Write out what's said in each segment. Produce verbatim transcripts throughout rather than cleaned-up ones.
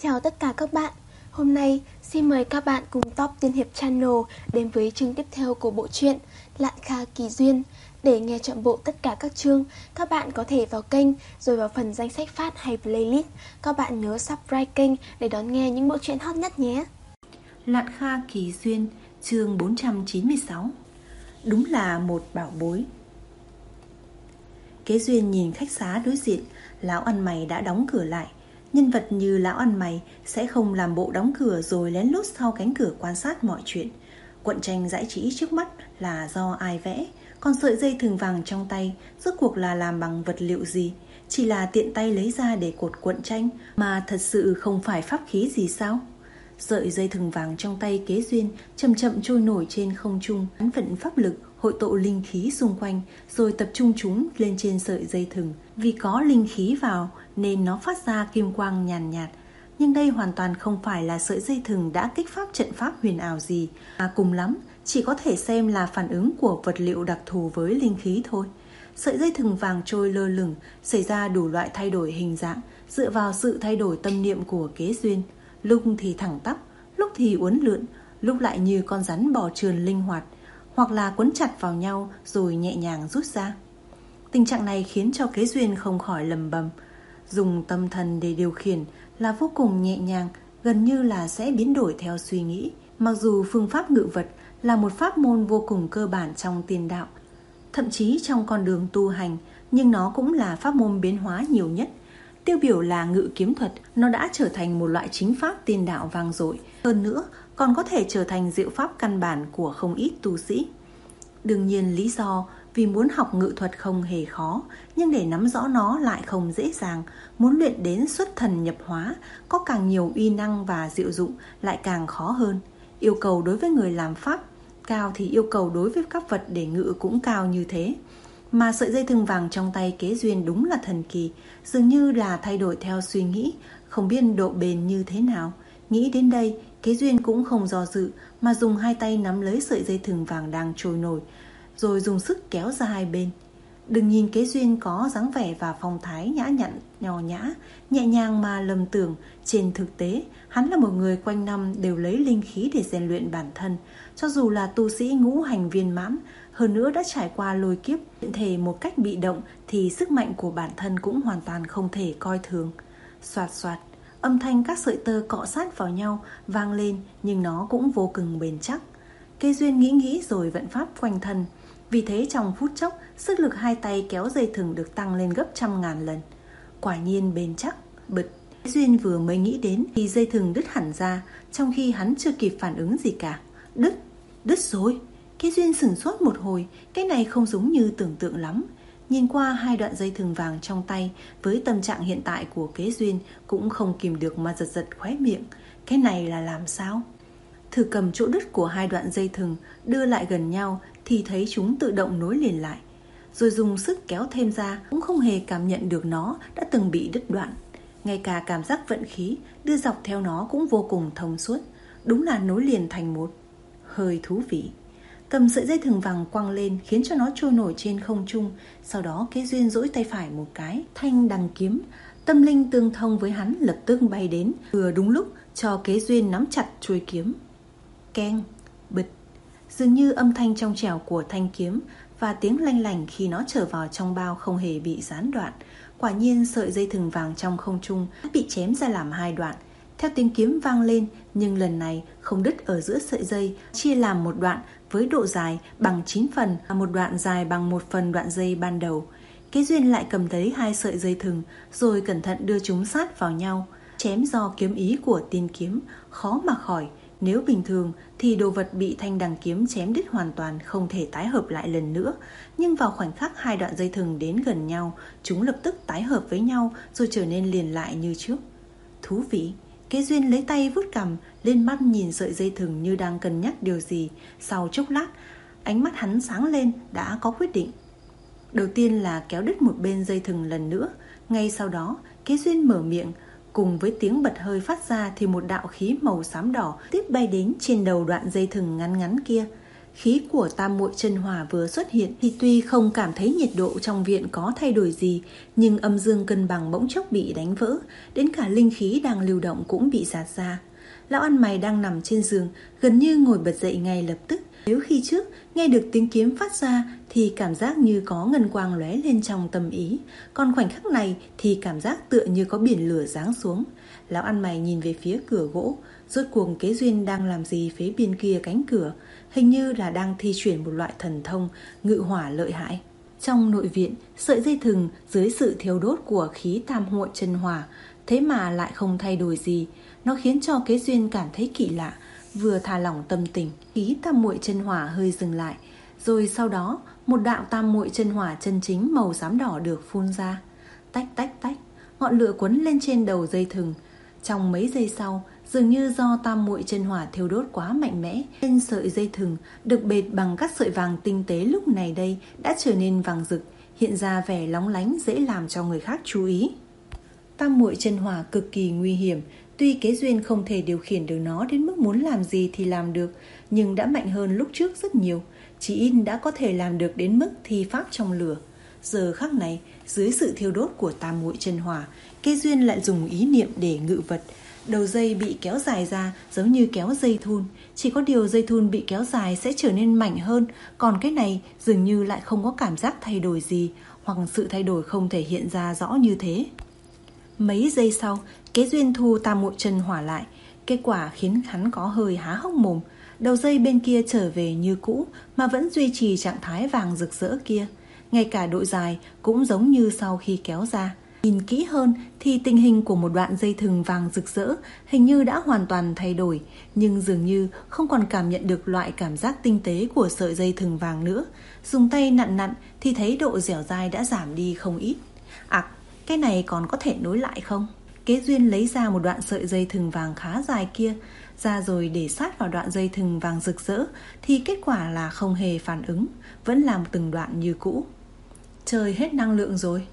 Chào tất cả các bạn. Hôm nay xin mời các bạn cùng Top Tiên Hiệp Channel đến với chương tiếp theo của bộ truyện Lạn Kha Kỳ Duyên. Để nghe trọn bộ tất cả các chương, các bạn có thể vào kênh rồi vào phần danh sách phát hay playlist. Các bạn nhớ subscribe kênh để đón nghe những bộ truyện hot nhất nhé. Lạn Kha Kỳ Duyên, chương bốn trăm chín mươi sáu. Đúng là một bảo bối. Kế Duyên nhìn khách xá đối diện, lão ăn mày đã đóng cửa lại. Nhân vật như lão ăn mày sẽ không làm bộ đóng cửa rồi lén lút sau cánh cửa quan sát mọi chuyện. Cuộn tranh giải trí trước mắt là do ai vẽ, còn sợi dây thừng vàng trong tay rốt cuộc là làm bằng vật liệu gì? Chỉ là tiện tay lấy ra để cột cuộn tranh mà thật sự không phải pháp khí gì sao? Sợi dây thừng vàng trong tay Kế Duyên chậm chậm trôi nổi trên không trung, hắn vận pháp lực hội tụ linh khí xung quanh rồi tập trung chúng lên trên sợi dây thừng. Vì có linh khí vào nên nó phát ra kim quang nhàn nhạt, nhạt. Nhưng đây hoàn toàn không phải là sợi dây thừng đã kích phát trận pháp huyền ảo gì, mà cùng lắm chỉ có thể xem là phản ứng của vật liệu đặc thù với linh khí thôi. Sợi dây thừng vàng trôi lơ lửng, xảy ra đủ loại thay đổi hình dạng dựa vào sự thay đổi tâm niệm của Kế Duyên. Lúc thì thẳng tắp, lúc thì uốn lượn, lúc lại như con rắn bò trườn linh hoạt, hoặc là quấn chặt vào nhau rồi nhẹ nhàng rút ra. Tình trạng này khiến cho Kế Duyên không khỏi lầm bầm. Dùng tâm thần để điều khiển là vô cùng nhẹ nhàng, gần như là sẽ biến đổi theo suy nghĩ. Mặc dù phương pháp ngự vật là một pháp môn vô cùng cơ bản trong tiên đạo, thậm chí trong con đường tu hành, nhưng nó cũng là pháp môn biến hóa nhiều nhất. Tiêu biểu là ngự kiếm thuật, nó đã trở thành một loại chính pháp tiên đạo vang dội. Hơn nữa, còn có thể trở thành diệu pháp căn bản của không ít tu sĩ. Đương nhiên lý do vì muốn học ngự thuật không hề khó, nhưng để nắm rõ nó lại không dễ dàng. Muốn luyện đến xuất thần nhập hóa, có càng nhiều uy năng và diệu dụng lại càng khó hơn. Yêu cầu đối với người làm pháp cao thì yêu cầu đối với các vật để ngự cũng cao như thế. Mà sợi dây thừng vàng trong tay Kế Duyên đúng là thần kỳ, dường như là thay đổi theo suy nghĩ, không biết độ bền như thế nào. Nghĩ đến đây, Kế Duyên cũng không do dự mà dùng hai tay nắm lấy sợi dây thừng vàng đang trôi nổi, rồi dùng sức kéo ra hai bên. Đừng nhìn Kế Duyên có dáng vẻ và phong thái nhã nhặn, nho nhã, nhẹ nhàng mà lầm tưởng, trên thực tế hắn là một người quanh năm đều lấy linh khí để rèn luyện bản thân. Cho dù là tu sĩ ngũ hành viên mãn, hơn nữa đã trải qua lôi kiếp luyện thể một cách bị động, thì sức mạnh của bản thân cũng hoàn toàn không thể coi thường. Xoạt xoạt, âm thanh các sợi tơ cọ sát vào nhau vang lên, nhưng nó cũng vô cùng bền chắc. Kế Duyên nghĩ nghĩ rồi vận pháp quanh thân. Vì thế trong phút chốc, sức lực hai tay kéo dây thừng được tăng lên gấp trăm ngàn lần. Quả nhiên bền chắc. Bực, Kế Duyên vừa mới nghĩ đến thì dây thừng đứt hẳn ra, trong khi hắn chưa kịp phản ứng gì cả. Đứt, đứt rồi. Kế Duyên sửng sốt một hồi, cái này không giống như tưởng tượng lắm. Nhìn qua hai đoạn dây thừng vàng trong tay, với tâm trạng hiện tại của Kế Duyên cũng không kìm được mà giật giật khóe miệng. Cái này là làm sao? Thử cầm chỗ đứt của hai đoạn dây thừng đưa lại gần nhau thì thấy chúng tự động nối liền lại. Rồi dùng sức kéo thêm ra cũng không hề cảm nhận được nó đã từng bị đứt đoạn. Ngay cả cảm giác vận khí đưa dọc theo nó cũng vô cùng thông suốt. Đúng là nối liền thành một. Hơi thú vị. Cầm sợi dây thừng vàng quăng lên khiến cho nó trôi nổi trên không trung. Sau đó Kế Duyên duỗi tay phải một cái, thanh đằng kiếm, tâm linh tương thông với hắn lập tức bay đến, vừa đúng lúc cho Kế Duyên nắm chặt chuôi kiếm. Keng, bịch, dường như âm thanh trong trẻo của thanh kiếm và tiếng lanh lảnh khi nó trở vào trong bao không hề bị gián đoạn. Quả nhiên sợi dây thừng vàng trong không trung bị chém ra làm hai đoạn. Theo tiếng kiếm vang lên, nhưng lần này không đứt ở giữa sợi dây, chia làm một đoạn với độ dài bằng chín phần và một đoạn dài bằng một phần đoạn dây ban đầu. Kế Duyên lại cầm lấy hai sợi dây thừng rồi cẩn thận đưa chúng sát vào nhau. Chém do kiếm ý của tiên kiếm, khó mà khỏi. Nếu bình thường thì đồ vật bị thanh đằng kiếm chém đứt hoàn toàn, không thể tái hợp lại lần nữa. Nhưng vào khoảnh khắc hai đoạn dây thừng đến gần nhau, chúng lập tức tái hợp với nhau rồi trở nên liền lại như trước. Thú vị. Kế Duyên lấy tay vuốt cằm, lên mắt nhìn sợi dây thừng như đang cân nhắc điều gì. Sau chốc lát, ánh mắt hắn sáng lên, đã có quyết định. Đầu tiên là kéo đứt một bên dây thừng lần nữa. Ngay sau đó, Kế Duyên mở miệng, cùng với tiếng bật hơi phát ra thì một đạo khí màu xám đỏ tiếp bay đến trên đầu đoạn dây thừng ngắn ngắn kia. Khí của tam muội chân hỏa vừa xuất hiện thì tuy không cảm thấy nhiệt độ trong viện có thay đổi gì, nhưng âm dương cân bằng bỗng chốc bị đánh vỡ, đến cả linh khí đang lưu động cũng bị rạt ra. Lão ăn mày đang nằm trên giường, gần như ngồi bật dậy ngay lập tức. Nếu khi trước nghe được tiếng kiếm phát ra thì cảm giác như có ngân quang lóe lên trong tâm ý, còn khoảnh khắc này thì cảm giác tựa như có biển lửa giáng xuống. Lão ăn mày nhìn về phía cửa gỗ, rốt cuộc Kế Duyên đang làm gì phía bên kia cánh cửa, hình như là đang thi chuyển một loại thần thông ngự hỏa lợi hại. Trong nội viện, sợi dây thừng dưới sự thiêu đốt của khí tam muội chân hỏa thế mà lại không thay đổi gì, nó khiến cho Kế Duyên cảm thấy kỳ lạ. Vừa thả lỏng tâm tình, khí tam muội chân hỏa hơi dừng lại, rồi sau đó một đạo tam muội chân hỏa chân chính màu xám đỏ được phun ra. Tách tách tách, ngọn lửa quấn lên trên đầu dây thừng. Trong mấy giây sau, dường như do tam muội chân hỏa thiêu đốt quá mạnh mẽ, nên sợi dây thừng được bệt bằng các sợi vàng tinh tế lúc này đây đã trở nên vàng rực, hiện ra vẻ lóng lánh dễ làm cho người khác chú ý. Tam muội chân hỏa cực kỳ nguy hiểm, tuy Kế Duyên không thể điều khiển được nó đến mức muốn làm gì thì làm được, nhưng đã mạnh hơn lúc trước rất nhiều, chỉ ít đã có thể làm được đến mức thi pháp trong lửa. Giờ khắc này, dưới sự thiêu đốt của tam muội chân hỏa, Kế Duyên lại dùng ý niệm để ngự vật. Đầu dây bị kéo dài ra giống như kéo dây thun, chỉ có điều dây thun bị kéo dài sẽ trở nên mạnh hơn, còn cái này dường như lại không có cảm giác thay đổi gì, hoặc sự thay đổi không thể hiện ra rõ như thế. Mấy giây sau, Kế Duyên thu tam muội chân hỏa lại, kết quả khiến hắn có hơi há hốc mồm. Đầu dây bên kia trở về như cũ mà vẫn duy trì trạng thái vàng rực rỡ kia, ngay cả độ dài cũng giống như sau khi kéo ra. Nhìn kỹ hơn thì tình hình của một đoạn dây thừng vàng rực rỡ hình như đã hoàn toàn thay đổi, nhưng dường như không còn cảm nhận được loại cảm giác tinh tế của sợi dây thừng vàng nữa. Dùng tay nặn nặn thì thấy độ dẻo dai đã giảm đi không ít. À, cái này còn có thể nối lại không? Kế Duyên lấy ra một đoạn sợi dây thừng vàng khá dài kia ra rồi để sát vào đoạn dây thừng vàng rực rỡ, thì kết quả là không hề phản ứng, vẫn làm từng đoạn như cũ. Trời, hết năng lượng rồi.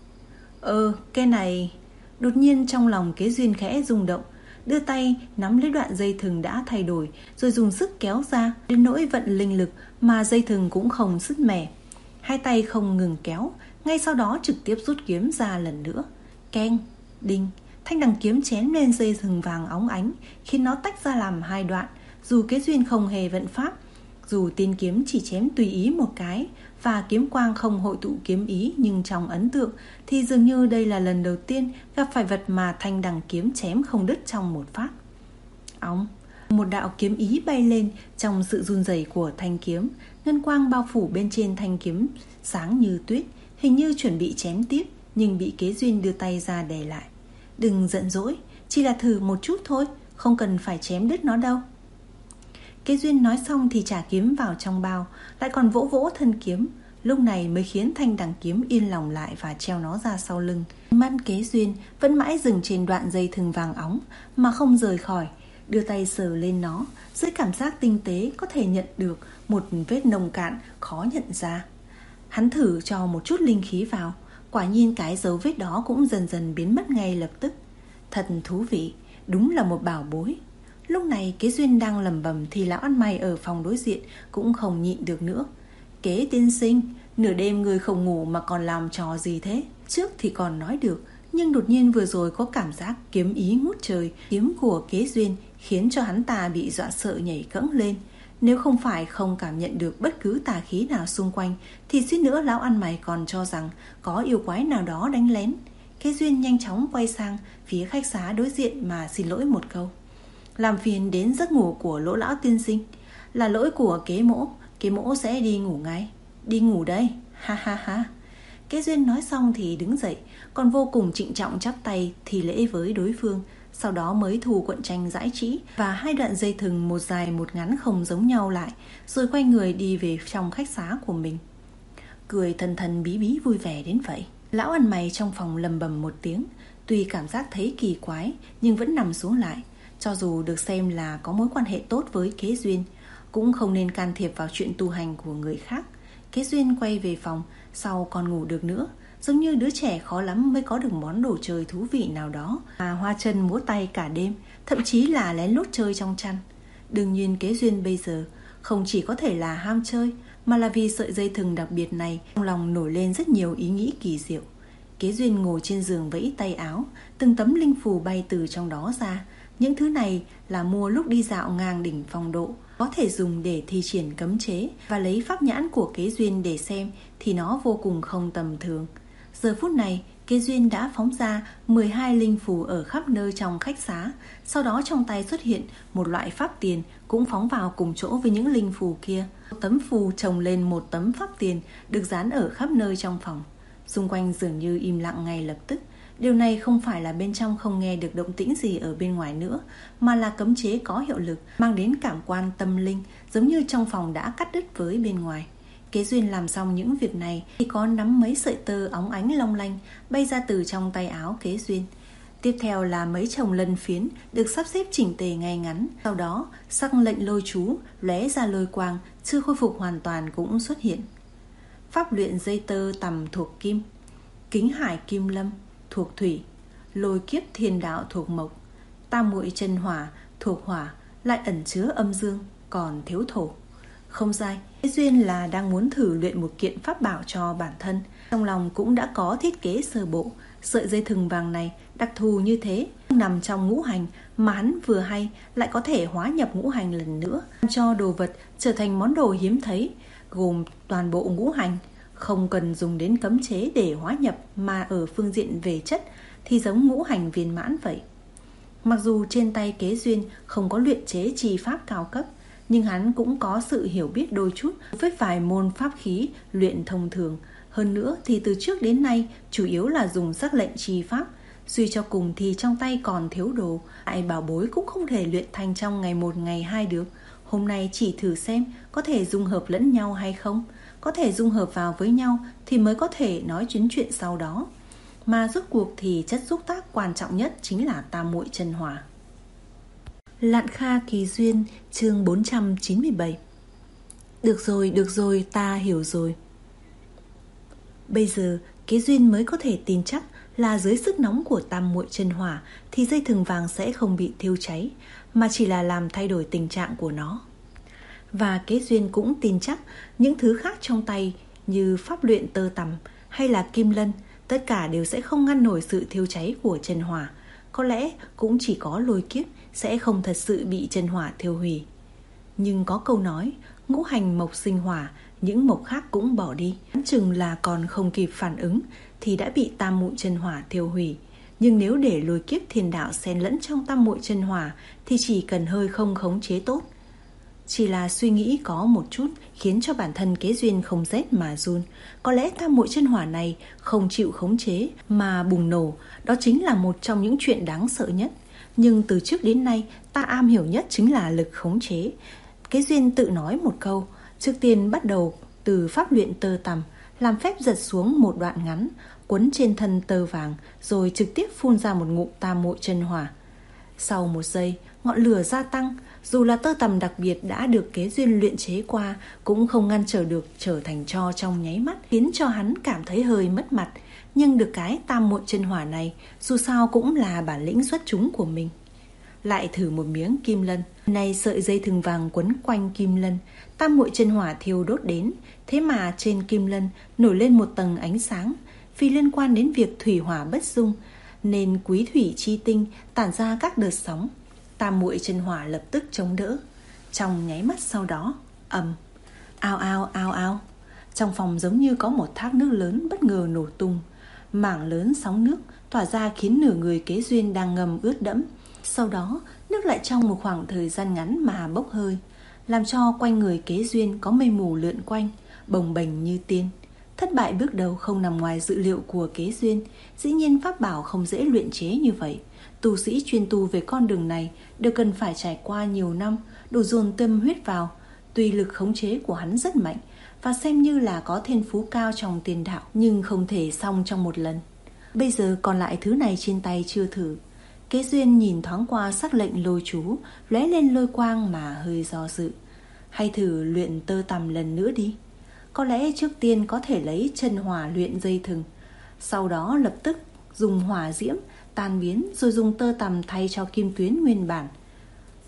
Ờ, cái này... Đột nhiên trong lòng Kế Duyên khẽ rung động, đưa tay nắm lấy đoạn dây thừng đã thay đổi, rồi dùng sức kéo ra, đến nỗi vận linh lực mà dây thừng cũng không sứt mẻ. Hai tay không ngừng kéo, ngay sau đó trực tiếp rút kiếm ra lần nữa. Keng, đinh, thanh đằng kiếm chém lên dây thừng vàng óng ánh, khiến nó tách ra làm hai đoạn. Dù Kế Duyên không hề vận pháp, dù tiên kiếm chỉ chém tùy ý một cái và kiếm quang không hội tụ kiếm ý, nhưng trong ấn tượng thì dường như đây là lần đầu tiên gặp phải vật mà thanh đằng kiếm chém không đứt trong một phát. Óng, một đạo kiếm ý bay lên trong sự run rẩy của thanh kiếm, ngân quang bao phủ bên trên thanh kiếm sáng như tuyết, hình như chuẩn bị chém tiếp, nhưng bị Kế Duyên đưa tay ra đè lại. Đừng giận dỗi, chỉ là thử một chút thôi, không cần phải chém đứt nó đâu. Kế Duyên nói xong thì trả kiếm vào trong bao, lại còn vỗ vỗ thân kiếm, lúc này mới khiến thanh đằng kiếm yên lòng lại và treo nó ra sau lưng. Mắt Kế Duyên vẫn mãi dừng trên đoạn dây thừng vàng óng mà không rời khỏi, đưa tay sờ lên nó, dưới cảm giác tinh tế có thể nhận được một vết nông cạn khó nhận ra. Hắn thử cho một chút linh khí vào, quả nhiên cái dấu vết đó cũng dần dần biến mất ngay lập tức. Thật thú vị, đúng là một bảo bối. Lúc này Kế Duyên đang lẩm bẩm thì lão ăn mày ở phòng đối diện cũng không nhịn được nữa. Kế tiên sinh, nửa đêm người không ngủ mà còn làm trò gì thế? Trước thì còn nói được, nhưng đột nhiên vừa rồi có cảm giác kiếm ý ngút trời. Kiếm của Kế Duyên khiến cho hắn ta bị dọa sợ nhảy cẫng lên. Nếu không phải không cảm nhận được bất cứ tà khí nào xung quanh thì suýt nữa lão ăn mày còn cho rằng có yêu quái nào đó đánh lén. Kế Duyên nhanh chóng quay sang phía khách xá đối diện mà xin lỗi một câu. Làm phiền đến giấc ngủ của Lỗ lão tiên sinh. Là lỗi của Kế mỗ, Kế mỗ sẽ đi ngủ ngay. Đi ngủ đây, ha ha ha. Kế Duyên nói xong thì đứng dậy, còn vô cùng trịnh trọng chắp tay thì lễ với đối phương. Sau đó mới thu cuộn tranh giải trí và hai đoạn dây thừng một dài một ngắn không giống nhau lại, rồi quay người đi về trong khách xá của mình. Cười thần thần bí bí vui vẻ đến vậy. Lão ăn mày trong phòng lầm bầm một tiếng, tuy cảm giác thấy kỳ quái nhưng vẫn nằm xuống lại. Cho dù được xem là có mối quan hệ tốt với Kế Duyên, cũng không nên can thiệp vào chuyện tu hành của người khác. Kế Duyên quay về phòng, sau còn ngủ được nữa, giống như đứa trẻ khó lắm mới có được món đồ chơi thú vị nào đó mà hoa chân múa tay cả đêm, thậm chí là lén lút chơi trong chăn. Đương nhiên Kế Duyên bây giờ không chỉ có thể là ham chơi, mà là vì sợi dây thừng đặc biệt này, trong lòng nổi lên rất nhiều ý nghĩ kỳ diệu. Kế Duyên ngồi trên giường vẫy tay áo, từng tấm linh phù bay từ trong đó ra. Những thứ này là mua lúc đi dạo ngang đỉnh phong độ, có thể dùng để thi triển cấm chế, và lấy pháp nhãn của Kế Duyên để xem thì nó vô cùng không tầm thường. Giờ phút này, Kế Duyên đã phóng ra mười hai linh phù ở khắp nơi trong khách xá. Sau đó trong tay xuất hiện một loại pháp tiền cũng phóng vào cùng chỗ với những linh phù kia. Một tấm phù chồng lên một tấm pháp tiền được dán ở khắp nơi trong phòng. Xung quanh dường như im lặng ngay lập tức. Điều này không phải là bên trong không nghe được động tĩnh gì ở bên ngoài nữa, mà là cấm chế có hiệu lực, mang đến cảm quan tâm linh, giống như trong phòng đã cắt đứt với bên ngoài. Kế Duyên làm xong những việc này thì có nắm mấy sợi tơ óng ánh long lanh bay ra từ trong tay áo Kế Duyên. Tiếp theo là mấy chồng lân phiến được sắp xếp chỉnh tề ngay ngắn. Sau đó sắc lệnh lôi chú lóe ra lôi quang chưa khôi phục hoàn toàn cũng xuất hiện. Pháp luyện dây tơ tằm thuộc kim, kính hải kim lâm thuộc thủy, lôi kiếp thiên đạo thuộc mộc, tam muội chân hỏa thuộc hỏa, lại ẩn chứa âm dương còn thiếu thổ. Không sai, Kế Duyên là đang muốn thử luyện một kiện pháp bảo cho bản thân. Trong lòng cũng đã có thiết kế sơ bộ. Sợi dây thừng vàng này đặc thù như thế, nằm trong ngũ hành, mà hắn vừa hay lại có thể hóa nhập ngũ hành lần nữa, cho đồ vật trở thành món đồ hiếm thấy, gồm toàn bộ ngũ hành. Không cần dùng đến cấm chế để hóa nhập, mà ở phương diện về chất thì giống ngũ hành viên mãn vậy. Mặc dù trên tay Kế Duyên không có luyện chế chi pháp cao cấp, nhưng hắn cũng có sự hiểu biết đôi chút với vài môn pháp khí luyện thông thường. Hơn nữa thì từ trước đến nay chủ yếu là dùng sắc lệnh chi pháp. Suy cho cùng thì trong tay còn thiếu đồ, lại bảo bối cũng không thể luyện thành trong ngày một ngày hai được. Hôm nay chỉ thử xem có thể dung hợp lẫn nhau hay không. Có thể dung hợp vào với nhau thì mới có thể nói chuyến chuyện sau đó. Mà rốt cuộc thì chất xúc tác quan trọng nhất chính là tam muội chân hỏa. Lạn Kha Kỳ Duyên, chương bốn trăm chín mươi bảy. Được rồi, được rồi, ta hiểu rồi. Bây giờ Kế Duyên mới có thể tin chắc là dưới sức nóng của tam muội chân hỏa thì dây thừng vàng sẽ không bị thiêu cháy, mà chỉ là làm thay đổi tình trạng của nó. Và Kế Duyên cũng tin chắc những thứ khác trong tay như pháp luyện tơ tằm hay là kim lân, tất cả đều sẽ không ngăn nổi sự thiêu cháy của chân hỏa. Có lẽ cũng chỉ có lôi kiếp sẽ không thật sự bị chân hỏa thiêu hủy. Nhưng có câu nói, ngũ hành mộc sinh hỏa, những mộc khác cũng bỏ đi. Chừng là còn không kịp phản ứng thì đã bị tam muội chân hỏa thiêu hủy. Nhưng nếu để lôi kiếp thiên đạo xen lẫn trong tam muội chân hỏa thì chỉ cần hơi không khống chế tốt. Chỉ là suy nghĩ có một chút khiến cho bản thân Kế Duyên không rét mà run. Có lẽ tam muội chân hỏa này không chịu khống chế mà bùng nổ, đó chính là một trong những chuyện đáng sợ nhất. Nhưng từ trước đến nay ta am hiểu nhất chính là lực khống chế. Kế Duyên tự nói một câu, trước tiên bắt đầu từ pháp luyện tơ tằm, làm phép giật xuống một đoạn ngắn, quấn trên thân tơ vàng, rồi trực tiếp phun ra một ngụm tam muội chân hỏa. Sau một giây, ngọn lửa gia tăng, dù là tơ tằm đặc biệt đã được Kế Duyên luyện chế qua cũng không ngăn trở được trở thành tro trong nháy mắt, khiến cho hắn cảm thấy hơi mất mặt. Nhưng được cái tam muội chân hỏa này dù sao cũng là bản lĩnh xuất chúng của mình. Lại thử một miếng kim lân, này sợi dây thừng vàng quấn quanh kim lân, tam muội chân hỏa thiêu đốt đến, thế mà trên kim lân nổi lên một tầng ánh sáng. Vì liên quan đến việc thủy hỏa bất dung nên quý thủy chi tinh tản ra các đợt sóng, tam muội chân hỏa lập tức chống đỡ. Trong nháy mắt sau đó, ầm, ao ao ao ao, trong phòng giống như có một thác nước lớn bất ngờ nổ tung. Mảng lớn sóng nước tỏa ra khiến nửa người Kế Duyên đang ngầm ướt đẫm. Sau đó nước lại trong một khoảng thời gian ngắn mà bốc hơi, làm cho quanh người Kế Duyên có mây mù lượn quanh, bồng bềnh như tiên. Thất bại bước đầu không nằm ngoài dự liệu của Kế Duyên. Dĩ nhiên pháp bảo không dễ luyện chế như vậy. Tu sĩ chuyên tu về con đường này đều cần phải trải qua nhiều năm, đủ dồn tâm huyết vào. Tuy lực khống chế của hắn rất mạnh và xem như là có thiên phú cao trong tiền đạo, nhưng không thể xong trong một lần. Bây giờ còn lại thứ này trên tay chưa thử. Kế Duyên nhìn thoáng qua sắc lệnh lôi chú lóe lên lôi quang mà hơi do dự. Hay thử luyện tơ tằm lần nữa đi. Có lẽ trước tiên có thể lấy chân hỏa luyện dây thừng, sau đó lập tức dùng hỏa diễm tan biến, rồi dùng tơ tằm thay cho kim tuyến nguyên bản.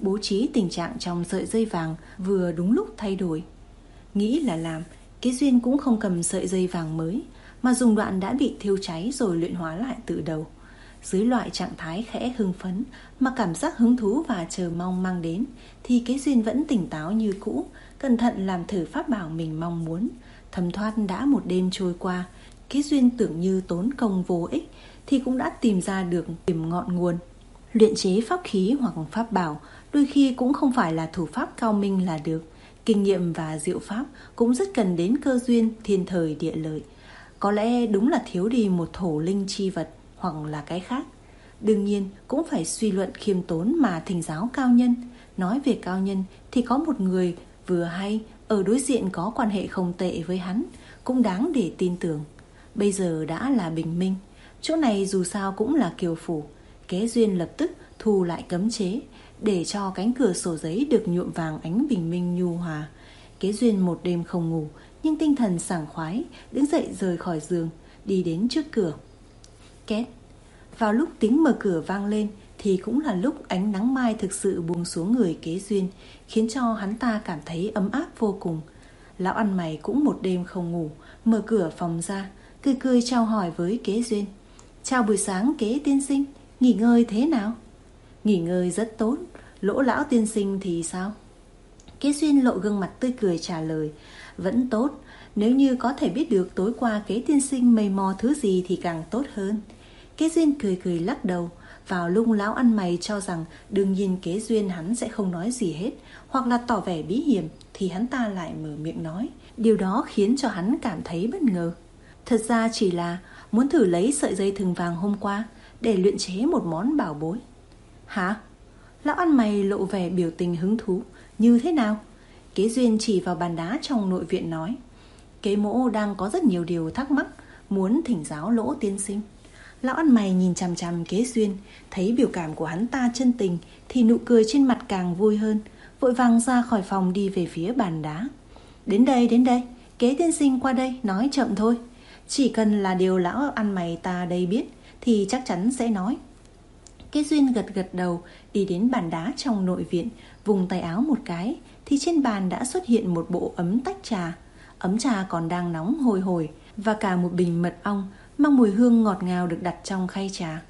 bố trí tình trạng trong sợi dây vàng vừa đúng lúc thay đổi. Nghĩ là làm, Kế Duyên cũng không cầm sợi dây vàng mới, mà dùng đoạn đã bị thiêu cháy rồi luyện hóa lại từ đầu. Dưới loại trạng thái khẽ hưng phấn mà cảm giác hứng thú và chờ mong mang đến, thì Kế Duyên vẫn tỉnh táo như cũ, cẩn thận làm thử pháp bảo mình mong muốn. Thấm thoát đã một đêm trôi qua, Kế Duyên tưởng như tốn công vô ích thì cũng đã tìm ra được điểm ngọn nguồn. Luyện chế pháp khí hoặc pháp bảo đôi khi cũng không phải là thủ pháp cao minh là được. Kinh nghiệm và diệu pháp cũng rất cần đến cơ duyên thiên thời địa lợi. Có lẽ đúng là thiếu đi một thổ linh chi vật hoặc là cái khác. Đương nhiên cũng phải suy luận khiêm tốn mà thỉnh giáo cao nhân. Nói về cao nhân thì có một người vừa hay ở đối diện có quan hệ không tệ với hắn, cũng đáng để tin tưởng. Bây giờ đã là bình minh, chỗ này dù sao cũng là kiều phủ. Kế Duyên lập tức thu lại cấm chế, để cho cánh cửa sổ giấy được nhuộm vàng ánh bình minh nhu hòa. Kế Duyên một đêm không ngủ, nhưng tinh thần sảng khoái, đứng dậy rời khỏi giường, đi đến trước cửa. Két. Vào lúc tiếng mở cửa vang lên thì cũng là lúc ánh nắng mai thực sự buông xuống người Kế Duyên, khiến cho hắn ta cảm thấy ấm áp vô cùng. Lão ăn mày cũng một đêm không ngủ, mở cửa phòng ra, cười cười chào hỏi với Kế Duyên. Chào buổi sáng Kế tiên sinh, nghỉ ngơi thế nào? Nghỉ ngơi rất tốt, Lỗ lão tiên sinh thì sao? Kế Duyên lộ gương mặt tươi cười trả lời. Vẫn tốt, nếu như có thể biết được tối qua Kế tiên sinh mày mò thứ gì thì càng tốt hơn. Kế Duyên cười cười lắc đầu. Vào lúc lão ăn mày cho rằng đương nhiên Kế Duyên hắn sẽ không nói gì hết, hoặc là tỏ vẻ bí hiểm, thì hắn ta lại mở miệng nói. Điều đó khiến cho hắn cảm thấy bất ngờ. Thật ra chỉ là muốn thử lấy sợi dây thừng vàng hôm qua để luyện chế một món bảo bối. Hả? Lão ăn mày lộ vẻ biểu tình hứng thú. Như thế nào? Kế Duyên chỉ vào bàn đá trong nội viện nói. Kế mỗ đang có rất nhiều điều thắc mắc, muốn thỉnh giáo Lỗ tiên sinh. Lão ăn mày nhìn chằm chằm Kế Duyên, thấy biểu cảm của hắn ta chân tình thì nụ cười trên mặt càng vui hơn, vội vàng ra khỏi phòng đi về phía bàn đá. Đến đây, đến đây, Kế tiên sinh qua đây, nói chậm thôi. Chỉ cần là điều lão ăn mày ta đây biết thì chắc chắn sẽ nói. Kế Duyên gật gật đầu, đi đến bàn đá trong nội viện, vùng tay áo một cái thì trên bàn đã xuất hiện một bộ ấm tách trà. Ấm trà còn đang nóng hôi hổi, và cả một bình mật ong mang mùi hương ngọt ngào được đặt trong khay trà.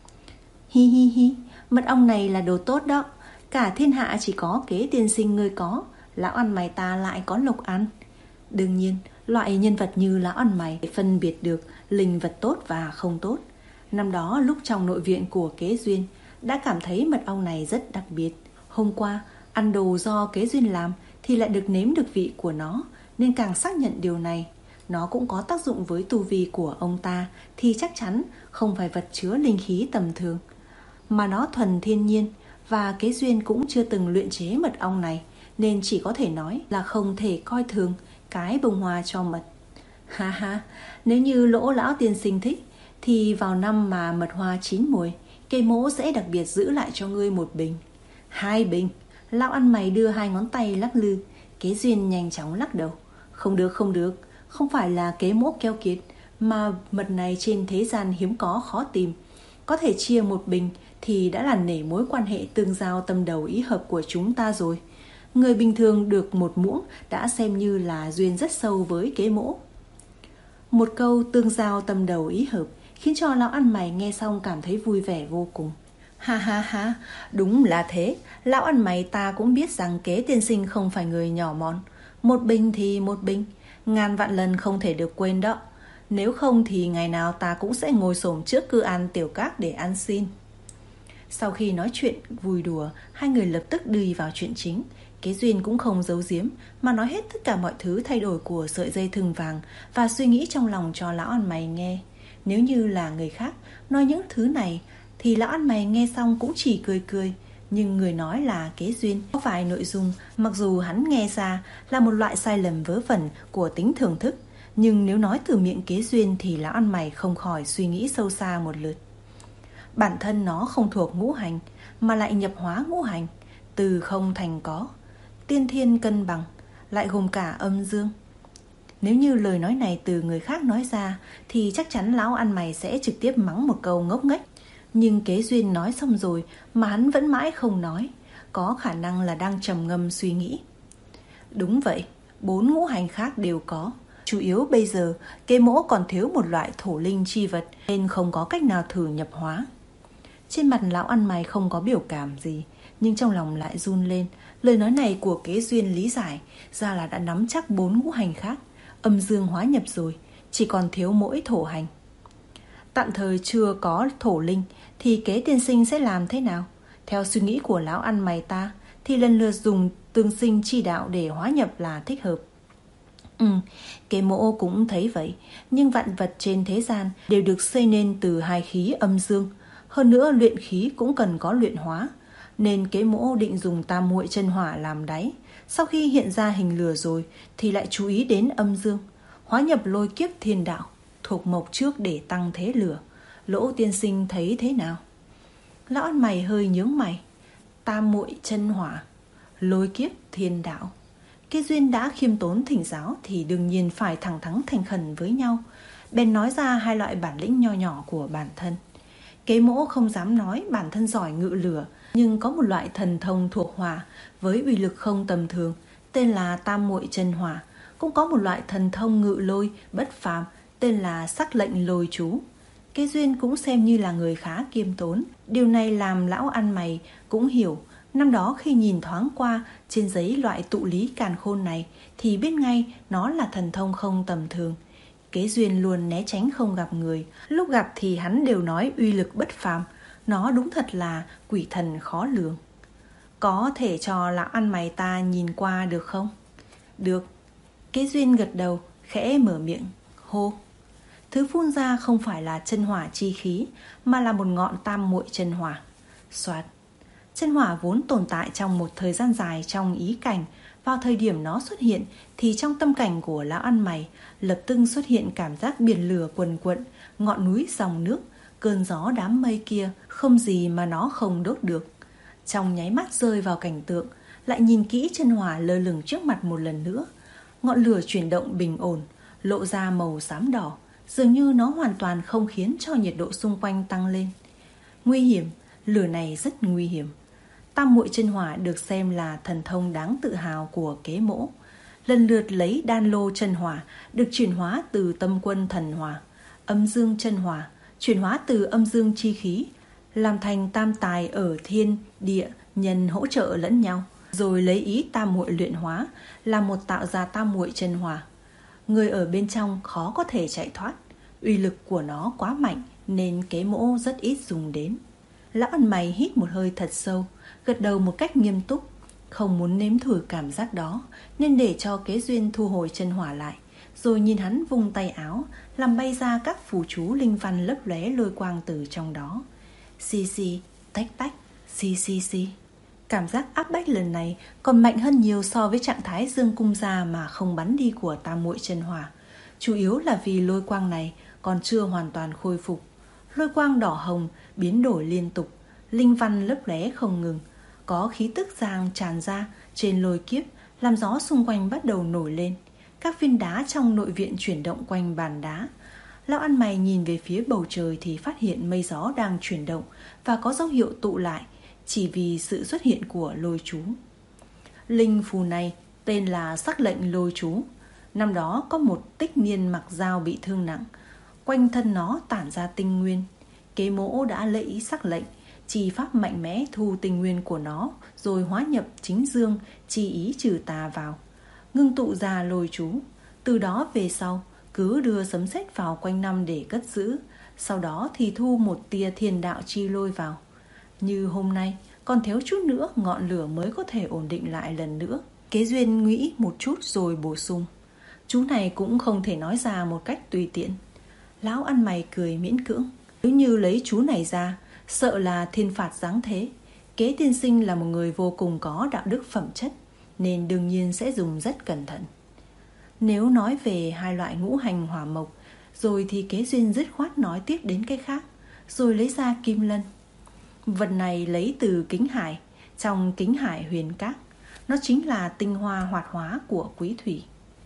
Hi hi hi, mật ong này là đồ tốt đó, cả thiên hạ chỉ có Kế tiên sinh ngươi có, lão ăn mày ta lại có lộc ăn. Đương nhiên, loại nhân vật như lão ăn mày phân biệt được linh vật tốt và không tốt. Năm đó lúc trong nội viện của Kế Duyên đã cảm thấy mật ong này rất đặc biệt. Hôm qua ăn đồ do Kế Duyên làm thì lại được nếm được vị của nó, nên càng xác nhận điều này. Nó cũng có tác dụng với tu vi của ông ta thì chắc chắn không phải vật chứa linh khí tầm thường, mà nó thuần thiên nhiên. Và Kế Duyên cũng chưa từng luyện chế mật ong này, nên chỉ có thể nói là không thể coi thường cái bông hoa cho mật. Ha ha, nếu như Lỗ lão tiên sinh thích thì vào năm mà mật hoa chín mùi, cây mỗ sẽ đặc biệt giữ lại cho ngươi một bình. Hai bình? Lão ăn mày đưa hai ngón tay lắc lư. Kế Duyên nhanh chóng lắc đầu. Không được, không được, không phải là kế mỗ keo kiệt, mà mật này trên thế gian hiếm có khó tìm. Có thể chia một bình thì đã là nể mối quan hệ tương giao tâm đầu ý hợp của chúng ta rồi. Người bình thường được một muỗng đã xem như là duyên rất sâu với kế mỗ. Một câu tương giao tâm đầu ý hợp khiến cho lão ăn mày nghe xong cảm thấy vui vẻ vô cùng. Ha ha ha, đúng là thế, lão ăn mày ta cũng biết rằng Kế tiên sinh không phải người nhỏ mọn. Một bình thì một bình, ngàn vạn lần không thể được quên đó. Nếu không thì ngày nào ta cũng sẽ ngồi xổm trước cư an tiểu các để ăn xin. Sau khi nói chuyện vui đùa, hai người lập tức đi vào chuyện chính. Kế Duyên cũng không giấu giếm mà nói hết tất cả mọi thứ thay đổi của sợi dây thừng vàng và suy nghĩ trong lòng cho lão ăn mày nghe. Nếu như là người khác nói những thứ này thì lão ăn mày nghe xong cũng chỉ cười cười. Nhưng người nói là Kế Duyên. Có vài nội dung mặc dù hắn nghe ra là một loại sai lầm vớ vẩn của tính thưởng thức, nhưng nếu nói từ miệng Kế Duyên thì lão ăn mày không khỏi suy nghĩ sâu xa một lượt. Bản thân nó không thuộc ngũ hành mà lại nhập hóa ngũ hành, từ không thành có, tiên thiên cân bằng, lại gồm cả âm dương. Nếu như lời nói này từ người khác nói ra thì chắc chắn lão ăn mày sẽ trực tiếp mắng một câu ngốc nghếch. Nhưng Kế Duyên nói xong rồi mà hắn vẫn mãi không nói. có khả năng là đang trầm ngâm suy nghĩ. Đúng vậy, bốn ngũ hành khác đều có. Chủ yếu bây giờ Kế Mỗ còn thiếu một loại thổ linh chi vật nên không có cách nào thử nhập hóa. Trên mặt lão ăn mày không có biểu cảm gì, nhưng trong lòng lại run lên. Lời nói này của Kế Duyên lý giải ra là đã nắm chắc bốn ngũ hành khác, âm dương hóa nhập rồi, chỉ còn thiếu mỗi thổ hành. Tạm thời chưa có thổ linh thì Kế tiên sinh sẽ làm thế nào? Theo suy nghĩ của lão ăn mày ta thì lần lượt dùng tương sinh chi đạo để hóa nhập là thích hợp. Ừ, Kế Mỗ cũng thấy vậy, nhưng vạn vật trên thế gian đều được xây nên từ hai khí âm dương. Hơn nữa luyện khí cũng cần có luyện hóa, nên Kế Mỗ định dùng tam muội chân hỏa làm đáy. Sau khi hiện ra hình lửa rồi thì lại chú ý đến âm dương, hóa nhập lôi kiếp thiên đạo, thuộc mộc trước để tăng thế lửa. Lỗ tiên sinh thấy thế nào? Lão ăn mày hơi nhướng mày. Tam muội chân hỏa, lôi kiếp thiên đạo. Kế Duyên đã khiêm tốn thỉnh giáo thì đương nhiên phải thẳng thắn thành khẩn với nhau. Bèn nói ra hai loại bản lĩnh nho nhỏ của bản thân. Kế Mỗ không dám nói bản thân giỏi ngự lửa, nhưng có một loại thần thông thuộc hỏa với uy lực không tầm thường, tên là tam muội chân hỏa. Cũng có một loại thần thông ngự lôi bất phàm, tên là sắc lệnh lôi chú. Kế Duyên cũng xem như là người khá kiêm tốn. Điều này làm lão ăn mày cũng hiểu. Năm đó khi nhìn thoáng qua trên giấy loại tụ lý càn khôn này thì biết ngay nó là thần thông không tầm thường. Kế Duyên luôn né tránh không gặp người, lúc gặp thì hắn đều nói uy lực bất phàm. Nó đúng thật là quỷ thần khó lường. Có thể cho lão ăn mày ta nhìn qua được không? Được. Kế Duyên gật đầu, khẽ mở miệng, hô. Thứ phun ra không phải là chân hỏa chi khí, mà là một ngọn tam muội chân hỏa. Soạt. Chân hỏa vốn tồn tại trong một thời gian dài trong ý cảnh. Vào thời điểm nó xuất hiện thì trong tâm cảnh của lão ăn mày lập tức xuất hiện cảm giác biển lửa quần quận, ngọn núi dòng nước, cơn gió đám mây kia, không gì mà nó không đốt được. Trong nháy mắt rơi vào cảnh tượng, lại nhìn kỹ chân hỏa lơ lửng trước mặt một lần nữa. Ngọn lửa chuyển động bình ổn, lộ ra màu xám đỏ, dường như nó hoàn toàn không khiến cho nhiệt độ xung quanh tăng lên. Nguy hiểm, lửa này rất nguy hiểm. Tam muội chân hỏa được xem là thần thông đáng tự hào của Kế Mỗ. Lần lượt lấy đan lô chân hỏa được chuyển hóa từ tâm quân thần hỏa, âm dương chân hỏa chuyển hóa từ âm dương chi khí, làm thành tam tài ở thiên, địa, nhân hỗ trợ lẫn nhau, rồi lấy ý tam muội luyện hóa, là một tạo ra tam muội chân hỏa. Người ở bên trong khó có thể chạy thoát, uy lực của nó quá mạnh nên Kế Mỗ rất ít dùng đến. Lão ăn mày hít một hơi thật sâu, gật đầu một cách nghiêm túc, không muốn nếm thử cảm giác đó nên để cho Kế Duyên thu hồi chân hỏa lại, rồi nhìn hắn vung tay áo, làm bay ra các phù chú linh văn lấp lóe lôi quang từ trong đó. Xì xì, tách tách, xì xì xì. Cảm giác áp bách lần này còn mạnh hơn nhiều so với trạng thái dương cung ra mà không bắn đi của tam muội chân hỏa. Chủ yếu là vì lôi quang này còn chưa hoàn toàn khôi phục. Lôi quang đỏ hồng biến đổi liên tục, linh văn lấp lóe không ngừng, có khí tức giang tràn ra trên lôi kiếp, làm gió xung quanh bắt đầu nổi lên. Các viên đá trong nội viện chuyển động quanh bàn đá. Lão ăn mày nhìn về phía bầu trời thì phát hiện mây gió đang chuyển động và có dấu hiệu tụ lại, chỉ vì sự xuất hiện của lôi chú. Linh phù này tên là sắc lệnh lôi chú. Năm đó có một tích niên mặc dao bị thương nặng, quanh thân nó tản ra tinh nguyên. Kế Mỗ đã lấy ý sắc lệnh, chi pháp mạnh mẽ thu tinh nguyên của nó, rồi hóa nhập chính dương, chi ý trừ tà vào, ngưng tụ ra lôi chú. Từ đó về sau cứ đưa sấm sét vào quanh năm để cất giữ, sau đó thì thu một tia thiên đạo chi lôi vào. Như hôm nay, còn thiếu chút nữa ngọn lửa mới có thể ổn định lại lần nữa. Kế Duyên nghĩ một chút rồi bổ sung, chú này cũng không thể nói ra một cách tùy tiện. Lão ăn mày cười miễn cưỡng, nếu như lấy chú này ra, sợ là thiên phạt giáng thế. Kế tiên sinh là một người vô cùng có đạo đức phẩm chất, nên đương nhiên sẽ dùng rất cẩn thận. Nếu nói về hai loại ngũ hành hỏa mộc, rồi thì Kế Duyên dứt khoát nói tiếp đến cái khác, rồi lấy ra kim lân. Vật này lấy từ kính hải, trong kính hải huyền các. Nó chính là tinh hoa hoạt hóa của quý thủy.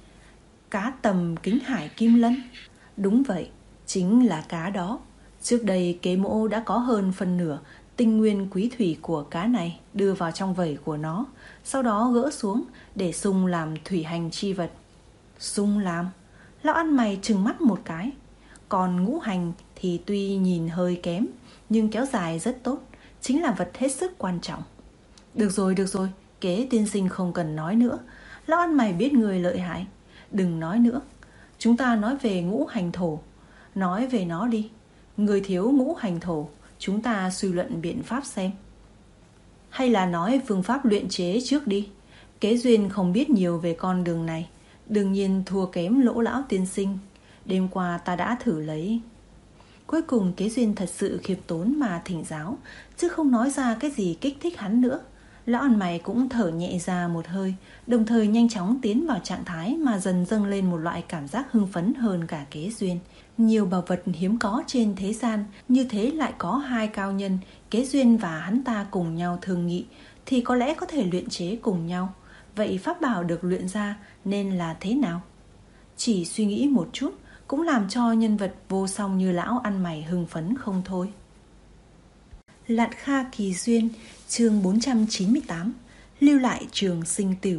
Cá tầm kính hải kim lân. Đúng vậy, chính là cá đó. Trước đây Kế Mỗ đã có hơn phần nửa tinh nguyên quý thủy của cá này đưa vào trong vẩy của nó, sau đó gỡ xuống để sung làm thủy hành chi vật. Sung làm? Lão ăn mày trừng mắt một cái. Còn ngũ hành thì tuy nhìn hơi kém, nhưng kéo dài rất tốt, chính là vật hết sức quan trọng. Được rồi, được rồi, Kế tiên sinh không cần nói nữa. Lão ăn mày biết người lợi hại. Đừng nói nữa. Chúng ta nói về ngũ hành thổ. Nói về nó đi. Người thiếu ngũ hành thổ, chúng ta suy luận biện pháp xem. Hay là nói phương pháp luyện chế trước đi. Kế Duyên không biết nhiều về con đường này, đương nhiên thua kém Lỗ lão tiên sinh. Đêm qua ta đã thử lấy. Cuối cùng Kế Duyên thật sự khiêm tốn mà thỉnh giáo, chứ không nói ra cái gì kích thích hắn nữa. Lão ăn mày cũng thở nhẹ ra một hơi, đồng thời nhanh chóng tiến vào trạng thái mà dần dâng lên một loại cảm giác hưng phấn hơn cả Kế Duyên. Nhiều bảo vật hiếm có trên thế gian, như thế lại có hai cao nhân, Kế Duyên và hắn ta cùng nhau thương nghị, thì có lẽ có thể luyện chế cùng nhau. Vậy pháp bảo được luyện ra nên là thế nào? Chỉ suy nghĩ một chút cũng làm cho nhân vật vô song như lão ăn mày hưng phấn không thôi. Lạn Kha Kỳ Duyên, chương bốn trăm chín mươi tám, lưu lại trường sinh tửu.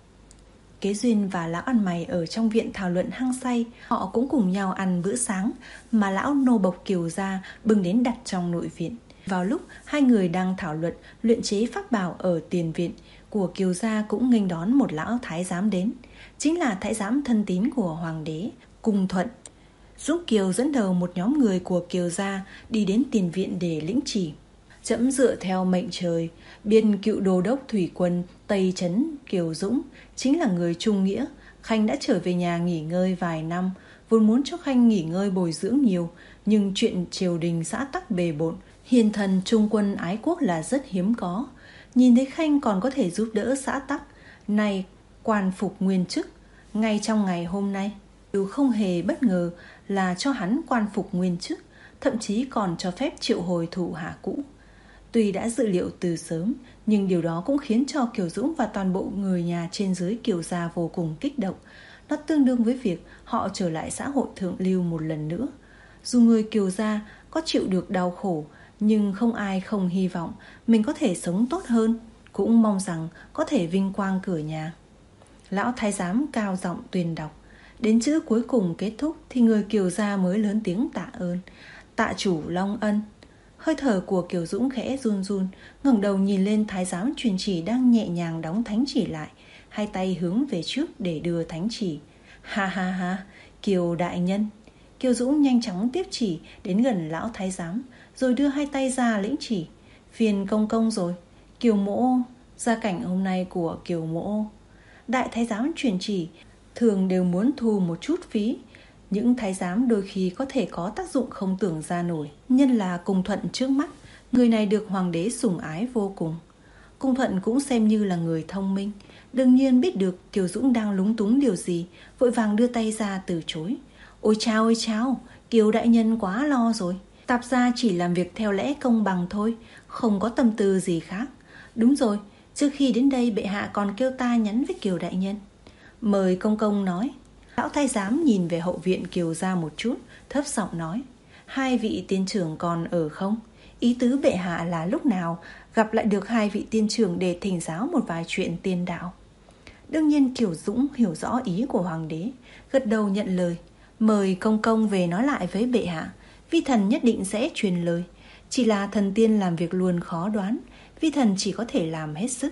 Kế Duyên và lão ăn mày ở trong viện thảo luận hăng say. Họ cũng cùng nhau ăn bữa sáng mà lão nô bộc Kiều gia bưng đến đặt trong nội viện. Vào lúc hai người đang thảo luận luyện chế pháp bảo ở tiền viện của Kiều gia, cũng nghênh đón một lão thái giám đến. Chính là thái giám thân tín của hoàng đế Cung Thuận. Dũng Kiều dẫn đầu một nhóm người của Kiều gia đi đến tiền viện để lĩnh chỉ. Trẫm dựa theo mệnh trời, biên cựu đô đốc thủy quân Tây Trấn Kiều Dũng chính là người trung nghĩa. Khanh đã trở về nhà nghỉ ngơi vài năm, vốn muốn cho Khanh nghỉ ngơi bồi dưỡng nhiều, nhưng chuyện triều đình xã tắc bề bộn, hiền thần trung quân ái quốc là rất hiếm có. Nhìn thấy Khanh còn có thể giúp đỡ xã tắc, nay quan phục nguyên chức. Ngay trong ngày hôm nay, điều không hề bất ngờ là cho hắn quan phục nguyên chức, thậm chí còn cho phép triệu hồi thủ hạ cũ. Tuy đã dự liệu từ sớm, nhưng điều đó cũng khiến cho Kiều Dũng và toàn bộ người nhà trên dưới Kiều gia vô cùng kích động. Nó tương đương với việc họ trở lại xã hội thượng lưu một lần nữa. Dù người Kiều gia có chịu được đau khổ, nhưng không ai không hy vọng mình có thể sống tốt hơn, cũng mong rằng có thể vinh quang cửa nhà. Lão thái giám cao giọng tuyên đọc. Đến chữ cuối cùng kết thúc thì người Kiều gia mới lớn tiếng tạ ơn. Tạ chủ long ân. Hơi thở của Kiều Dũng khẽ run run, ngẩng đầu nhìn lên thái giám truyền chỉ đang nhẹ nhàng đóng thánh chỉ lại, hai tay hướng về trước để đưa thánh chỉ. Ha ha ha, Kiều đại nhân. Kiều Dũng nhanh chóng tiếp chỉ đến gần lão thái giám, rồi đưa hai tay ra lĩnh chỉ. Phiền công công rồi, Kiều mỗ. Gia cảnh hôm nay của Kiều mỗ. Đại thái giám truyền chỉ thường đều muốn thu một chút phí. Những thái giám đôi khi có thể có tác dụng không tưởng ra nổi. Nhân là Cung Thuận trước mắt, người này được hoàng đế sủng ái vô cùng. Cung Thuận cũng xem như là người thông minh, đương nhiên biết được Kiều Dũng đang lúng túng điều gì, vội vàng đưa tay ra từ chối. Ôi chao ôi chao, Kiều đại nhân quá lo rồi. Tạp gia chỉ làm việc theo lẽ công bằng thôi, không có tâm tư gì khác. Đúng rồi, trước khi đến đây bệ hạ còn kêu ta nhắn với Kiều đại nhân. Mời công công nói. Lão thái giám nhìn về hậu viện Kiều gia một chút, thấp giọng nói. Hai vị tiên trưởng còn ở không? Ý tứ bệ hạ là lúc nào gặp lại được hai vị tiên trưởng để thỉnh giáo một vài chuyện tiên đạo. Đương nhiên Kiều Dũng hiểu rõ ý của hoàng đế, gật đầu nhận lời. Mời công công về nói lại với bệ hạ, vi thần nhất định sẽ truyền lời. Chỉ là thần tiên làm việc luôn khó đoán, vi thần chỉ có thể làm hết sức.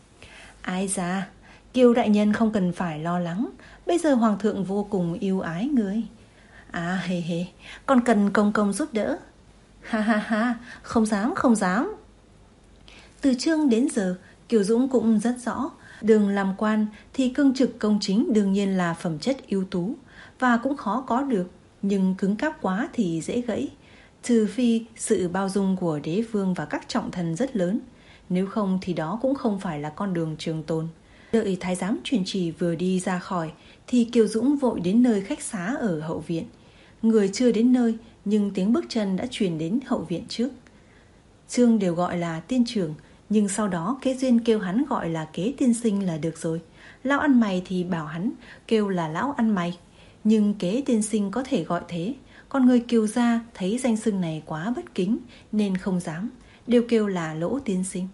Ai da, Kiều đại nhân không cần phải lo lắng, bây giờ hoàng thượng vô cùng yêu ái người. À hề hề, còn cần công công giúp đỡ. Ha ha ha, không dám không dám. Từ trương đến giờ, Kiều Dũng cũng rất rõ, đường làm quan thì cương trực công chính đương nhiên là phẩm chất ưu tú, và cũng khó có được, nhưng cứng cáp quá thì dễ gãy. Trừ phi sự bao dung của đế vương và các trọng thần rất lớn, nếu không thì đó cũng không phải là con đường trường tồn. Đợi thái giám truyền chỉ vừa đi ra khỏi thì Kiều Dũng vội đến nơi khách xá ở hậu viện. Người chưa đến nơi nhưng tiếng bước chân đã truyền đến hậu viện trước. Trương đều gọi là tiên trưởng, nhưng sau đó Kế Duyên kêu hắn gọi là Kế tiên sinh là được rồi. Lão ăn mày thì bảo hắn kêu là lão ăn mày, nhưng Kế tiên sinh có thể gọi thế. Còn người Kiều gia thấy danh xưng này quá bất kính nên không dám. đều kêu là Lỗ tiên sinh.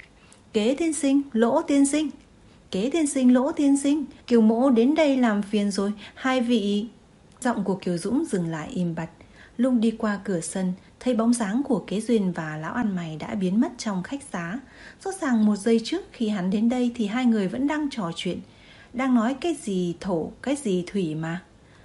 Kế tiên sinh, Lỗ tiên sinh, Kế tiên sinh, Lỗ tiên sinh, Kiều mỗ đến đây làm phiền rồi, hai vị. Giọng của Kiều Dũng dừng lại im bặt. Lúc đi qua cửa sân, thấy bóng dáng của Kế Duyên và lão ăn mày đã biến mất trong khách xá. Rõ ràng một giây trước khi hắn đến đây thì hai người vẫn đang trò chuyện, đang nói cái gì thổ, cái gì thủy mà.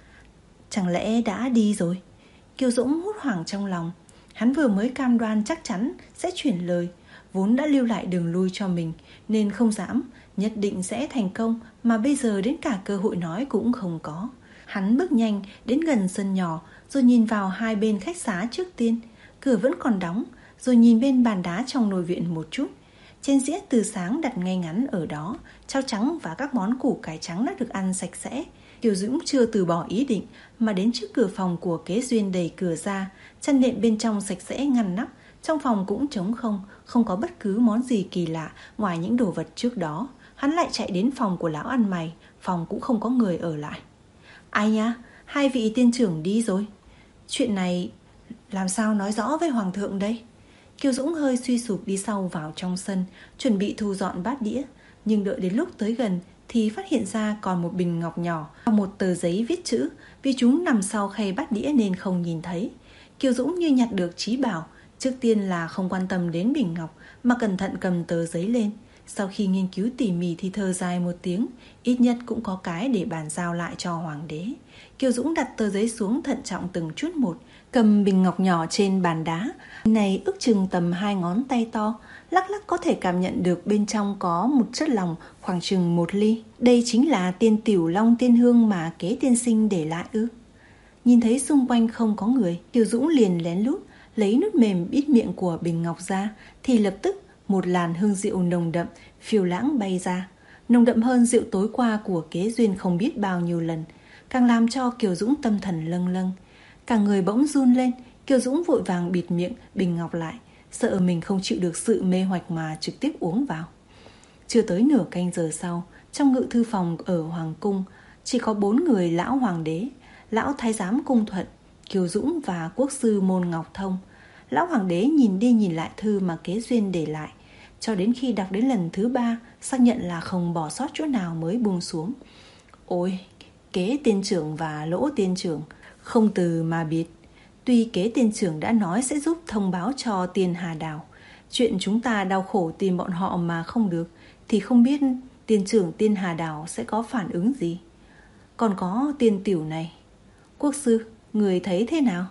Chẳng lẽ đã đi rồi? Kiều Dũng hốt hoảng trong lòng. Hắn vừa mới cam đoan chắc chắn sẽ chuyển lời, vốn đã lưu lại đường lui cho mình nên không dám, nhất định sẽ thành công, mà bây giờ đến cả cơ hội nói cũng không có. Hắn bước nhanh đến gần sân nhỏ, rồi nhìn vào hai bên khách xá trước tiên. Cửa vẫn còn đóng, rồi nhìn bên bàn đá trong nội viện một chút. Trên dĩa từ sáng đặt ngay ngắn ở đó, cháo trắng và các món củ cải trắng đã được ăn sạch sẽ. Kiều Dũng chưa từ bỏ ý định mà đến trước cửa phòng của Kế Duyên, đẩy cửa ra. Chăn nệm bên trong sạch sẽ ngăn nắp, trong phòng cũng trống không, không có bất cứ món gì kỳ lạ ngoài những đồ vật trước đó. Hắn lại chạy đến phòng của lão ăn mày, phòng cũng không có người ở lại. Ai nha, hai vị tiên trưởng đi rồi. Chuyện này làm sao nói rõ với hoàng thượng đây? Kiều Dũng hơi suy sụp đi sau vào trong sân, chuẩn bị thu dọn bát đĩa. Nhưng đợi đến lúc tới gần thì phát hiện ra còn một bình ngọc nhỏ và một tờ giấy viết chữ. Vì chúng nằm sau khay bát đĩa nên không nhìn thấy. Kiều Dũng như nhặt được trí bảo, trước tiên là không quan tâm đến bình ngọc mà cẩn thận cầm tờ giấy lên. Sau khi nghiên cứu tỉ mỉ thì thở dài một tiếng, ít nhất cũng có cái để bàn giao lại cho hoàng đế. Kiều Dũng đặt tờ giấy xuống, thận trọng từng chút một, cầm bình ngọc nhỏ trên bàn đá. Này ước chừng tầm hai ngón tay to, lắc lắc có thể cảm nhận được bên trong có một chất lỏng khoảng chừng một ly. Đây chính là tiên tiểu long tiên hương mà Kế tiên sinh để lại ư? Nhìn thấy xung quanh không có người, Kiều Dũng liền lén lút lấy nút mềm bít miệng của bình ngọc ra, thì lập tức một làn hương rượu nồng đậm phiêu lãng bay ra, nồng đậm hơn rượu tối qua của Kế Duyên không biết bao nhiêu lần, càng làm cho Kiều Dũng tâm thần lâng lâng. Cả người bỗng run lên. Kiều Dũng vội vàng bịt miệng bình ngọc lại, sợ mình không chịu được sự mê hoạch mà trực tiếp uống vào. Chưa tới nửa canh giờ sau, trong ngự thư phòng ở hoàng cung chỉ có bốn người: lão hoàng đế, lão thái giám Cung Thuận, Kiều Dũng và quốc sư Môn Ngọc Thông. Lão hoàng đế nhìn đi nhìn lại thư mà Kế Duyên để lại, cho đến khi đọc đến lần thứ ba, xác nhận là không bỏ sót chỗ nào mới buông xuống. Ôi, Kế tiên trưởng và Lỗ tiên trưởng không từ mà biệt. Tuy Kế tiên trưởng đã nói sẽ giúp thông báo cho Tiên Hà Đảo chuyện chúng ta đau khổ tìm bọn họ mà không được, thì không biết tiên trưởng Tiên Hà Đảo sẽ có phản ứng gì. Còn có tiên tiểu này, quốc sư, người thấy thế nào?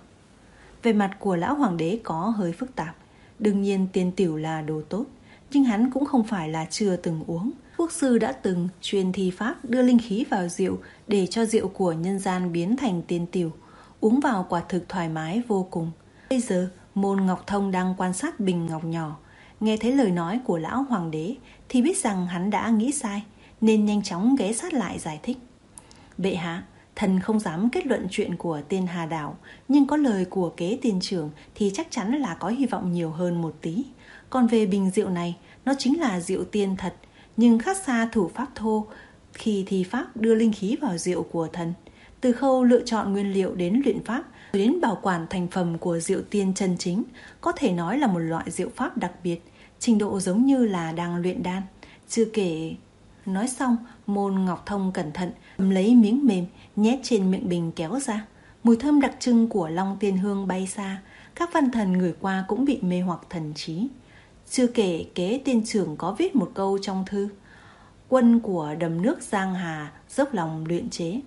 Về mặt của lão hoàng đế có hơi phức tạp. Đương nhiên tiên tiểu là đồ tốt, nhưng hắn cũng không phải là chưa từng uống. Quốc sư đã từng truyền thi pháp đưa linh khí vào rượu để cho rượu của nhân gian biến thành tiên tiểu, uống vào quả thực thoải mái vô cùng. Bây giờ Môn Ngọc Thông đang quan sát bình ngọc nhỏ, nghe thấy lời nói của lão hoàng đế thì biết rằng hắn đã nghĩ sai, nên nhanh chóng ghé sát lại giải thích. Bệ hạ, thần không dám kết luận chuyện của Tiên Hà Đảo, nhưng có lời của Kế tiên trưởng thì chắc chắn là có hy vọng nhiều hơn một tí. Còn về bình rượu này, nó chính là rượu tiên thật, nhưng khác xa thủ pháp thô khi thi pháp đưa linh khí vào rượu của thần. Từ khâu lựa chọn nguyên liệu đến luyện pháp, rồi đến bảo quản thành phẩm của rượu tiên chân chính, có thể nói là một loại rượu pháp đặc biệt, trình độ giống như là đang luyện đan. Chưa kể... Nói xong, Môn Ngọc Thông cẩn thận lấy miếng mềm nhét trên miệng bình kéo ra. Mùi thơm đặc trưng của long tiên hương bay xa, các văn thần người qua cũng bị mê hoặc thần trí. Chưa kể Kế tiên trưởng có viết một câu trong thư: quân của đầm nước Giang Hà dốc lòng luyện chế.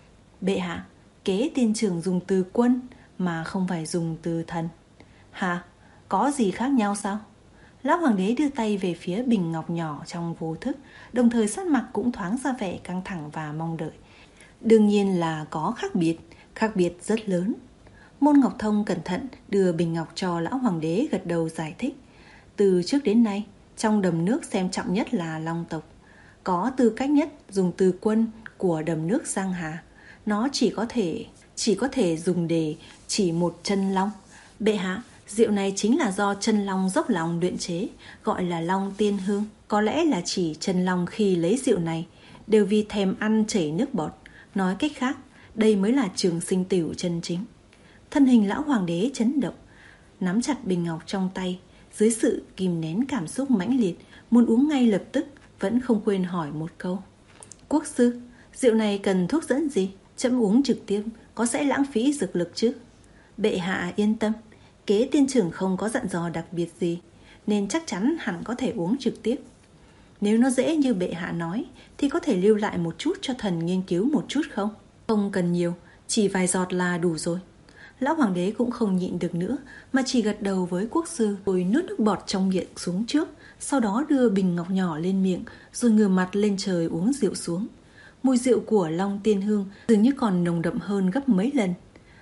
Bệ hạ, Kế tiên trưởng dùng từ quân mà không phải dùng từ thần. Hả? Có gì khác nhau sao? Lão hoàng đế đưa tay về phía bình ngọc nhỏ trong vô thức, đồng thời sắc mặt cũng thoáng ra vẻ căng thẳng và mong đợi. Đương nhiên là có khác biệt, khác biệt rất lớn. Môn Ngọc Thông cẩn thận đưa bình ngọc cho lão hoàng đế, gật đầu giải thích. Từ trước đến nay, trong đầm nước xem trọng nhất là long tộc, có tư cách nhất dùng từ quân của đầm nước Giang Hà. Nó chỉ có thể chỉ có thể dùng để chỉ một chân long. Bệ hạ, rượu này chính là do chân long dốc lòng luyện chế, gọi là long tiên hương. Có lẽ là chỉ chân long khi lấy rượu này đều vì thèm ăn chảy nước bọt. Nói cách khác, đây mới là trường sinh tiểu chân chính. Thân hình lão hoàng đế chấn động, nắm chặt bình ngọc trong tay, Dưới sự kìm nén cảm xúc mãnh liệt, muốn uống ngay lập tức, vẫn không quên hỏi một câu. Quốc sư, rượu này cần thuốc dẫn gì? Trẫm uống trực tiếp, có sẽ lãng phí dược lực chứ? Bệ hạ yên tâm, kế tiên trưởng không có dặn dò đặc biệt gì, nên chắc chắn hẳn có thể uống trực tiếp. Nếu nó dễ như bệ hạ nói, thì có thể lưu lại một chút cho thần nghiên cứu một chút không? Không cần nhiều, chỉ vài giọt là đủ rồi. Lão hoàng đế cũng không nhịn được nữa, mà chỉ gật đầu với quốc sư, rồi nuốt nước bọt trong miệng xuống trước, sau đó đưa bình ngọc nhỏ lên miệng, rồi ngửa mặt lên trời uống rượu xuống. Mùi rượu của Long Tiên Hương dường như còn nồng đậm hơn gấp mấy lần.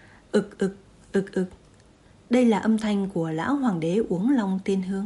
Ực ực, ực ực. Đây là âm thanh của lão hoàng đế uống Long Tiên Hương.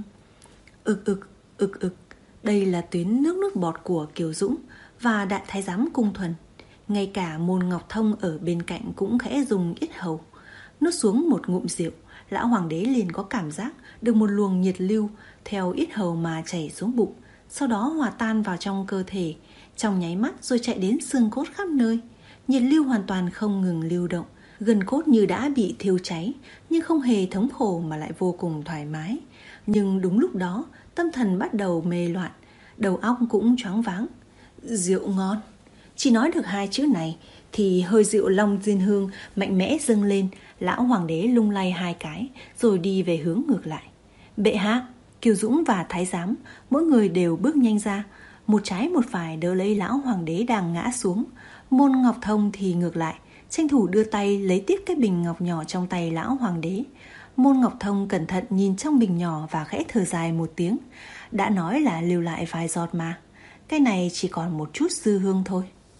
Ực ực, ực ực. Đây là tuyến nước nước bọt của Kiều Dũng và đại thái giám Cung Thuần. Ngay cả Môn Ngọc Thông ở bên cạnh cũng khẽ dùng yết hầu. Nuốt xuống một ngụm rượu, lão hoàng đế liền có cảm giác được một luồng nhiệt lưu theo yết hầu mà chảy xuống bụng, sau đó hòa tan vào trong cơ thể, trong nháy mắt rồi chạy đến xương cốt khắp nơi. Nhiệt lưu hoàn toàn không ngừng lưu động, gân cốt như đã bị thiêu cháy, nhưng không hề thống khổ mà lại vô cùng thoải mái. Nhưng đúng lúc đó, tâm thần bắt đầu mê loạn, đầu óc cũng choáng váng. Rượu ngon. Chỉ nói được hai chữ này thì hơi rượu Long Tiên Hương mạnh mẽ dâng lên. Lão hoàng đế lung lay hai cái rồi đi về hướng ngược lại. Bệ hạ, Kiều Dũng và thái giám mỗi người đều bước nhanh ra, một trái một phải đỡ lấy lão hoàng đế đang ngã xuống. Môn Ngọc Thông thì ngược lại, tranh thủ đưa tay lấy tiếp cái bình ngọc nhỏ trong tay lão hoàng đế. Môn Ngọc Thông cẩn thận nhìn trong bình nhỏ và khẽ thở dài một tiếng. Đã nói là lưu lại vài giọt mà, cái này chỉ còn một chút dư hương thôi.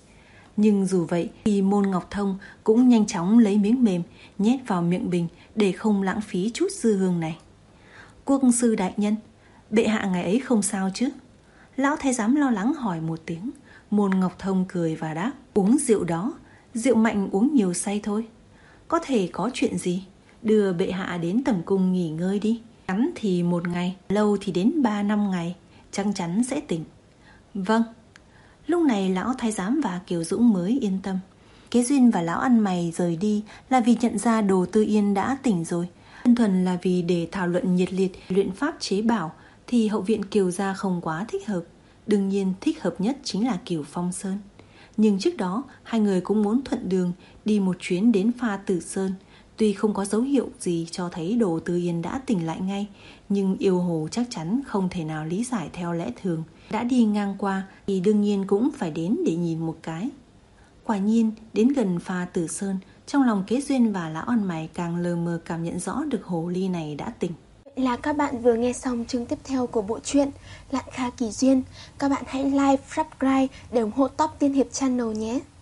Nhưng dù vậy thì Môn Ngọc Thông cũng nhanh chóng lấy miếng mềm nhét vào miệng bình để không lãng phí chút dư hương này. Quốc sư đại nhân, bệ hạ ngày ấy không sao chứ? Lão thái giám lo lắng hỏi một tiếng. Môn Ngọc Thông cười và đáp, uống rượu đó, rượu mạnh uống nhiều say thôi. Có thể có chuyện gì? Đưa bệ hạ đến tẩm cung nghỉ ngơi đi. Ngắn thì một ngày, lâu thì đến ba năm ngày, chắc chắn sẽ tỉnh. Vâng. Lúc này lão thái giám và Kiều Dũng mới yên tâm. Kế Duyên và lão ăn mày rời đi là vì nhận ra Đồ Tư Yên đã tỉnh rồi. Đơn thuần là vì để thảo luận nhiệt liệt luyện pháp chế bảo thì hậu viện Kiều gia không quá thích hợp. Đương nhiên thích hợp nhất chính là Kiều Phong Sơn. Nhưng trước đó hai người cũng muốn thuận đường đi một chuyến đến Pha Tử Sơn. Tuy không có dấu hiệu gì cho thấy Đồ Tư Yên đã tỉnh lại ngay, nhưng yêu hồ chắc chắn không thể nào lý giải theo lẽ thường. Đã đi ngang qua thì đương nhiên cũng phải đến để nhìn một cái. Quả nhiên đến gần Pha Tử Sơn, trong lòng Kế Duyên và lão ăn mày càng lờ mờ cảm nhận rõ được hồ ly này đã tỉnh. Vậy là các bạn vừa nghe xong chương tiếp theo của bộ truyện Lạn Kha Kỳ Duyên. Các bạn hãy like, subscribe để ủng hộ Top Tiên Hiệp Channel nhé.